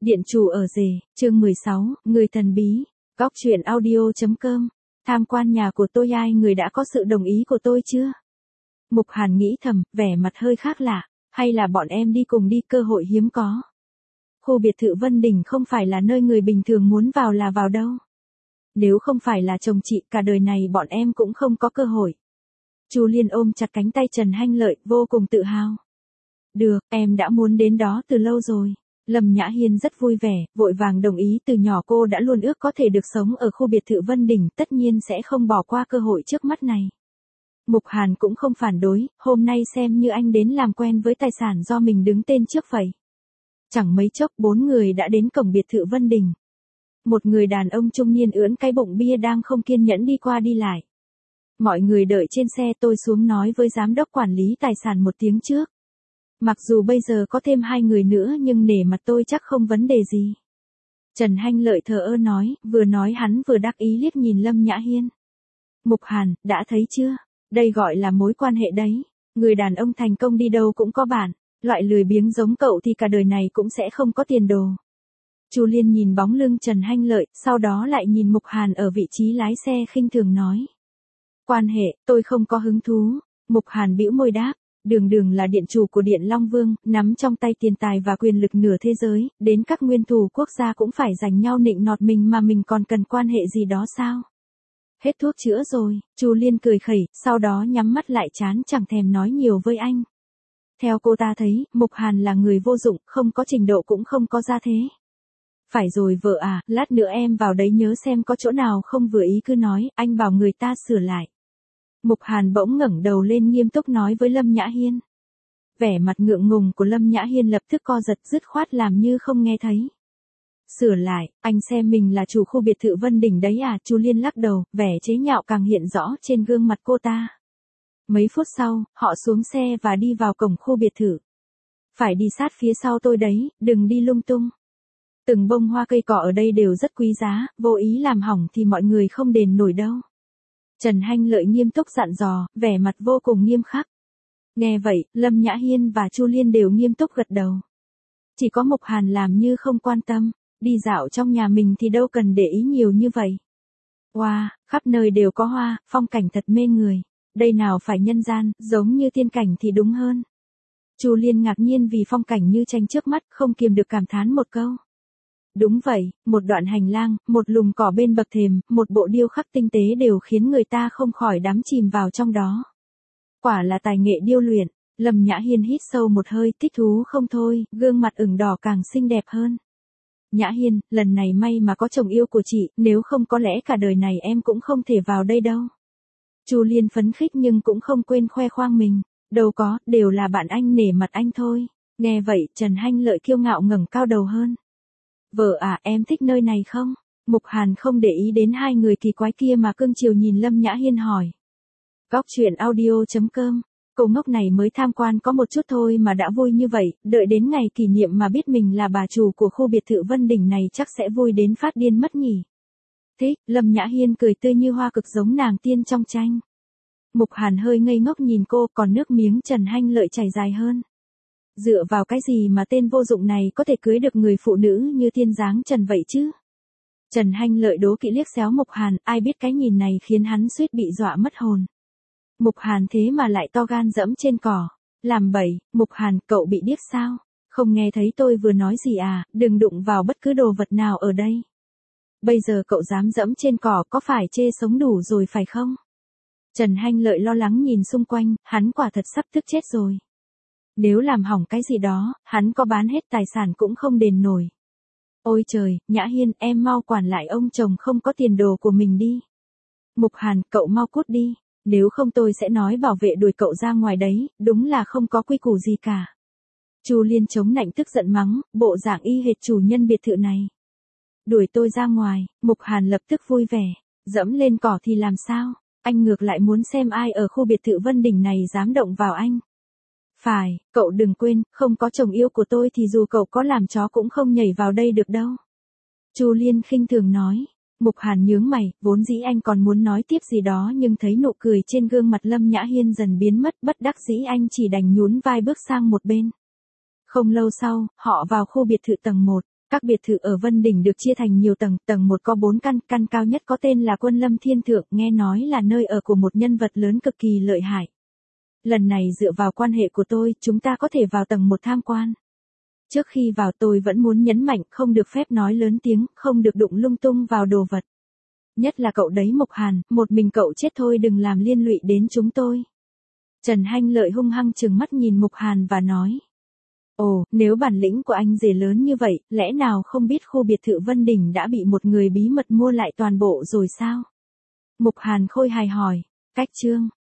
Điện chủ ở rể, chương 16, người thần bí. Góc truyện audio.com. Tham quan nhà của tôi, ai người đã có sự đồng ý của tôi chưa? Mục Hàn nghĩ thầm, vẻ mặt hơi khác lạ, hay là bọn em đi cùng đi, cơ hội hiếm có. Khu biệt thự Vân Đình không phải là nơi người bình thường muốn vào là vào đâu. Nếu không phải là chồng chị, cả đời này bọn em cũng không có cơ hội. Chu Liên ôm chặt cánh tay Trần Hanh Lợi, vô cùng tự hào. Được, em đã muốn đến đó từ lâu rồi. Lâm Nhã Hiên rất vui vẻ, vội vàng đồng ý, từ nhỏ cô đã luôn ước có thể được sống ở khu biệt thự Vân Đình, tất nhiên sẽ không bỏ qua cơ hội trước mắt này. Mục Hàn cũng không phản đối, hôm nay xem như anh đến làm quen với tài sản do mình đứng tên trước vậy. Chẳng mấy chốc 4 người đã đến cổng biệt thự Vân Đình. Một người đàn ông trung niên ưỡn cái bụng bia đang không kiên nhẫn đi qua đi lại. Mọi người đợi trên xe, tôi xuống nói với giám đốc quản lý tài sản một tiếng trước. Mặc dù bây giờ có thêm 2 người nữa nhưng nể mặt tôi chắc không vấn đề gì. Trần Hanh Lợi thờ ơ nói, vừa nói hắn vừa đắc ý liếc nhìn Lâm Nhã Hiên. Mục Hàn, đã thấy chưa? Đây gọi là mối quan hệ đấy. Người đàn ông thành công đi đâu cũng có bạn. Loại lười biếng giống cậu thì cả đời này cũng sẽ không có tiền đồ. Chu Liên nhìn bóng lưng Trần Hanh Lợi, sau đó lại nhìn Mục Hàn ở vị trí lái xe khinh thường nói. Quan hệ, tôi không có hứng thú. Mục Hàn bĩu môi đáp. Đường là điện chủ của Điện Long Vương, nắm trong tay tiền tài và quyền lực nửa thế giới, đến các nguyên thủ quốc gia cũng phải giành nhau nịnh nọt mình mà mình còn cần quan hệ gì đó sao? Hết thuốc chữa rồi, Chu Liên cười khẩy, sau đó nhắm mắt lại chán chẳng thèm nói nhiều với anh. Theo cô ta thấy, Mục Hàn là người vô dụng, không có trình độ cũng không có gia thế. Phải rồi vợ à, lát nữa em vào đấy nhớ xem có chỗ nào không vừa ý cứ nói, anh bảo người ta sửa lại. Mục Hàn bỗng ngẩng đầu lên nghiêm túc nói với Lâm Nhã Hiên. Vẻ mặt ngượng ngùng của Lâm Nhã Hiên lập tức co giật, dứt khoát làm như không nghe thấy. Sửa lại, anh xem mình là chủ khu biệt thự Vân Đình đấy à? Chu Liên lắc đầu, vẻ chế nhạo càng hiện rõ trên gương mặt cô ta. Mấy phút sau, họ xuống xe và đi vào cổng khu biệt thự. Phải đi sát phía sau tôi đấy, đừng đi lung tung. Từng bông hoa cây cỏ ở đây đều rất quý giá, vô ý làm hỏng thì mọi người không đền nổi đâu. Trần Hanh Lợi nghiêm túc dặn dò, vẻ mặt vô cùng nghiêm khắc. Nghe vậy, Lâm Nhã Hiên và Chu Liên đều nghiêm túc gật đầu. Chỉ có Mục Hàn làm như không quan tâm, đi dạo trong nhà mình thì đâu cần để ý nhiều như vậy. Wow, khắp nơi đều có hoa, phong cảnh thật mê người. Đây nào phải nhân gian, giống như tiên cảnh thì đúng hơn. Chu Liên ngạc nhiên vì phong cảnh như tranh trước mắt, không kiềm được cảm thán một câu. Đúng vậy, một đoạn hành lang, một lùm cỏ bên bậc thềm, một bộ điêu khắc tinh tế đều khiến người ta không khỏi đắm chìm vào trong đó. Quả là tài nghệ điêu luyện. Lâm Nhã Hiên hít sâu một hơi, thích thú không thôi, gương mặt ửng đỏ càng xinh đẹp hơn. Nhã Hiên, lần này may mà có chồng yêu của chị, nếu không có lẽ cả đời này em cũng không thể vào đây đâu. Chu Liên phấn khích nhưng cũng không quên khoe khoang mình. Đâu có, đều là bạn anh nể mặt anh thôi. Nghe vậy, Trần Hanh Lợi kiêu ngạo ngẩng cao đầu hơn. Vợ à, em thích nơi này không? Mục Hàn không để ý đến 2 người kỳ quái kia mà cưng chiều nhìn Lâm Nhã Hiên hỏi. Góc truyện audio.com. Cô ngốc này mới tham quan có một chút thôi mà đã vui như vậy, đợi đến ngày kỷ niệm mà biết mình là bà chủ của khu biệt thự Vân Đình này chắc sẽ vui đến phát điên mất nhỉ. Thích, Lâm Nhã Hiên cười tươi như hoa cực giống nàng tiên trong tranh. Mục Hàn hơi ngây ngốc nhìn cô, còn nước miếng Trần Hanh Lợi chảy dài hơn. Dựa vào cái gì mà tên vô dụng này có thể cưới được người phụ nữ như tiên dáng Trần vậy chứ? Trần Hanh Lợi đố kỵ liếc xéo Mục Hàn, ai biết cái nhìn này khiến hắn suýt bị dọa mất hồn. Mục Hàn thế mà lại to gan dẫm trên cỏ. Làm bậy, Mục Hàn, cậu bị điếc sao? Không nghe thấy tôi vừa nói gì à, đừng đụng vào bất cứ đồ vật nào ở đây. Bây giờ cậu dám dẫm trên cỏ có phải chê sống đủ rồi phải không? Trần Hanh Lợi lo lắng nhìn xung quanh, hắn quả thật sắp tức chết rồi. Nếu làm hỏng cái gì đó, hắn có bán hết tài sản cũng không đền nổi. Ôi trời, Nhã Hiên, em mau quản lại ông chồng không có tiền đồ của mình đi. Mục Hàn, cậu mau cút đi, nếu không tôi sẽ nói bảo vệ đuổi cậu ra ngoài đấy, đúng là không có quy củ gì cả. Chu Liên chống nạnh tức giận mắng, bộ dạng y hệt chủ nhân biệt thự này. Đuổi tôi ra ngoài, Mục Hàn lập tức vui vẻ, dẫm lên cỏ thì làm sao, anh ngược lại muốn xem ai ở khu biệt thự Vân Đình này dám động vào anh. Phải, cậu đừng quên, không có chồng yêu của tôi thì dù cậu có làm chó cũng không nhảy vào đây được đâu. Chu Liên khinh thường nói. Mục Hàn nhướng mày, vốn dĩ anh còn muốn nói tiếp gì đó nhưng thấy nụ cười trên gương mặt Lâm Nhã Hiên dần biến mất, bất đắc dĩ anh chỉ đành nhún vai bước sang một bên. Không lâu sau, họ vào khu biệt thự tầng 1. Các biệt thự ở Vân Đỉnh được chia thành nhiều tầng, tầng 1 có 4 căn, căn cao nhất có tên là Quân Lâm Thiên Thượng, nghe nói là nơi ở của một nhân vật lớn cực kỳ lợi hại. Lần này dựa vào quan hệ của tôi, chúng ta có thể vào tầng 1 tham quan. Trước khi vào tôi vẫn muốn nhấn mạnh không được phép nói lớn tiếng, không được đụng lung tung vào đồ vật. Nhất là cậu đấy Mục Hàn, một mình cậu chết thôi đừng làm liên lụy đến chúng tôi. Trần Hanh Lợi hung hăng trừng mắt nhìn Mục Hàn và nói. Ồ, nếu bản lĩnh của anh rể lớn như vậy, lẽ nào không biết khu biệt thự Vân Đỉnh đã bị một người bí mật mua lại toàn bộ rồi sao? Mục Hàn khôi hài hỏi, cách chương.